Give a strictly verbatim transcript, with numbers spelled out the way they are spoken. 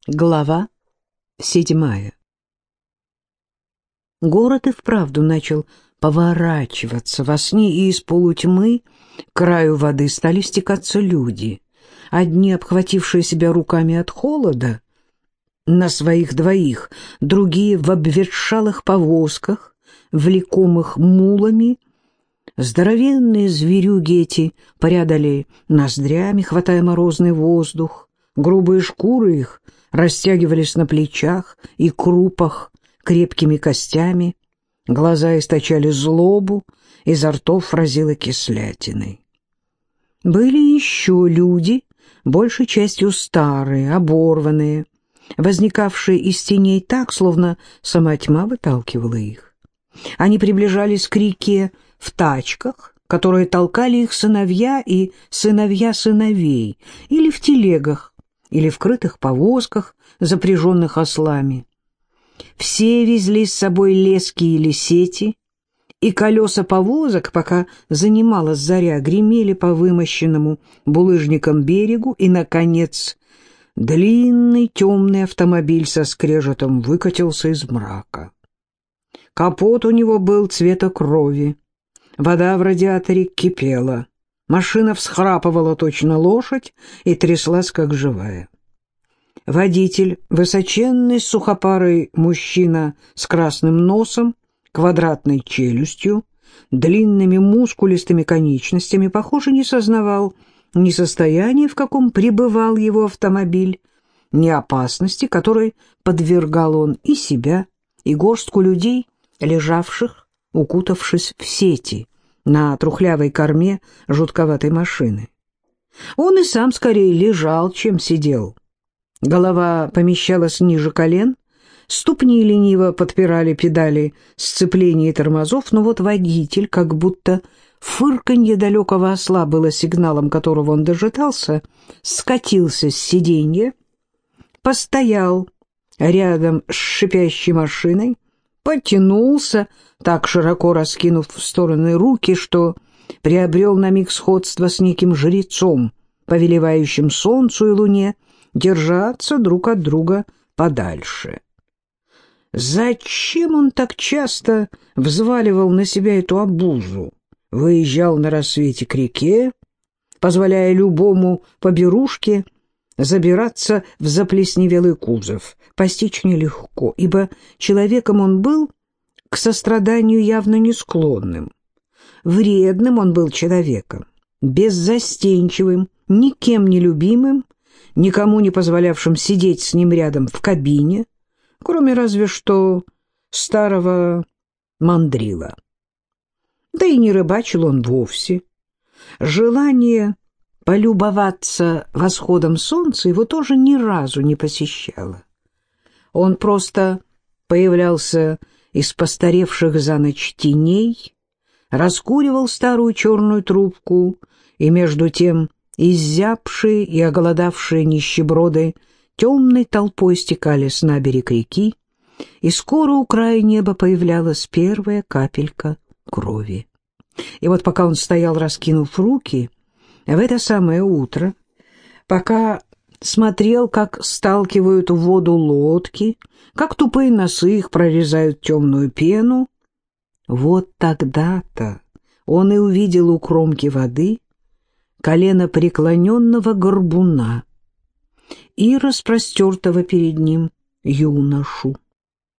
Глава седьмая. Город и вправду начал поворачиваться во сне, и из полутьмы к краю воды стали стекаться люди. Одни, обхватившие себя руками от холода, на своих двоих, другие в обветшалых повозках, влекомых мулами. Здоровенные зверюги эти порядали ноздрями, хватая морозный воздух. Грубые шкуры их растягивались на плечах и крупах крепкими костями, глаза источали злобу, изо ртов разило кислятиной. Были еще люди, большей частью старые, оборванные, возникавшие из теней так, словно сама тьма выталкивала их. Они приближались к реке в тачках, которые толкали их сыновья и сыновья сыновей, или в телегах, или в крытых повозках, запряженных ослами. Все везли с собой лески или сети, и колеса повозок, пока занималась заря, гремели по вымощенному булыжником берегу, и, наконец, длинный темный автомобиль со скрежетом выкатился из мрака. Капот у него был цвета крови, вода в радиаторе кипела. Машина всхрапывала точно лошадь и тряслась, как живая. Водитель, высоченный сухопарый мужчина с красным носом, квадратной челюстью, длинными мускулистыми конечностями, похоже, не сознавал ни состояния, в каком пребывал его автомобиль, ни опасности, которой подвергал он и себя, и горстку людей, лежавших, укутавшись в сети, на трухлявой корме жутковатой машины. Он и сам скорее лежал, чем сидел. Голова помещалась ниже колен, ступни лениво подпирали педали сцепления и тормозов, но вот водитель, как будто фырканье далекого осла было сигналом, которого он дожидался, скатился с сиденья, постоял рядом с шипящей машиной, потянулся, так широко раскинув в стороны руки, что приобрел на миг сходство с неким жрецом, повелевающим солнцу и луне держаться друг от друга подальше. Зачем он так часто взваливал на себя эту обузу? Выезжал на рассвете к реке, позволяя любому поберушке забираться в заплесневелый кузов. Постичь нелегко, ибо человеком он был к состраданию явно не склонным. Вредным он был человеком, беззастенчивым, никем не любимым, никому не позволявшим сидеть с ним рядом в кабине, кроме разве что старого мандрила. Да и не рыбачил он вовсе. Желание полюбоваться восходом солнца его тоже ни разу не посещало. Он просто появлялся из постаревших за ночь теней, раскуривал старую черную трубку, и между тем изябшие и оголодавшие нищеброды темной толпой стекали с наберег реки, и скоро у края неба появлялась первая капелька крови. И вот пока он стоял, раскинув руки, в это самое утро, пока смотрел, как сталкивают в воду лодки, как тупые носы их прорезают темную пену, вот тогда-то он и увидел у кромки воды колено преклоненного горбуна и распростертого перед ним юношу.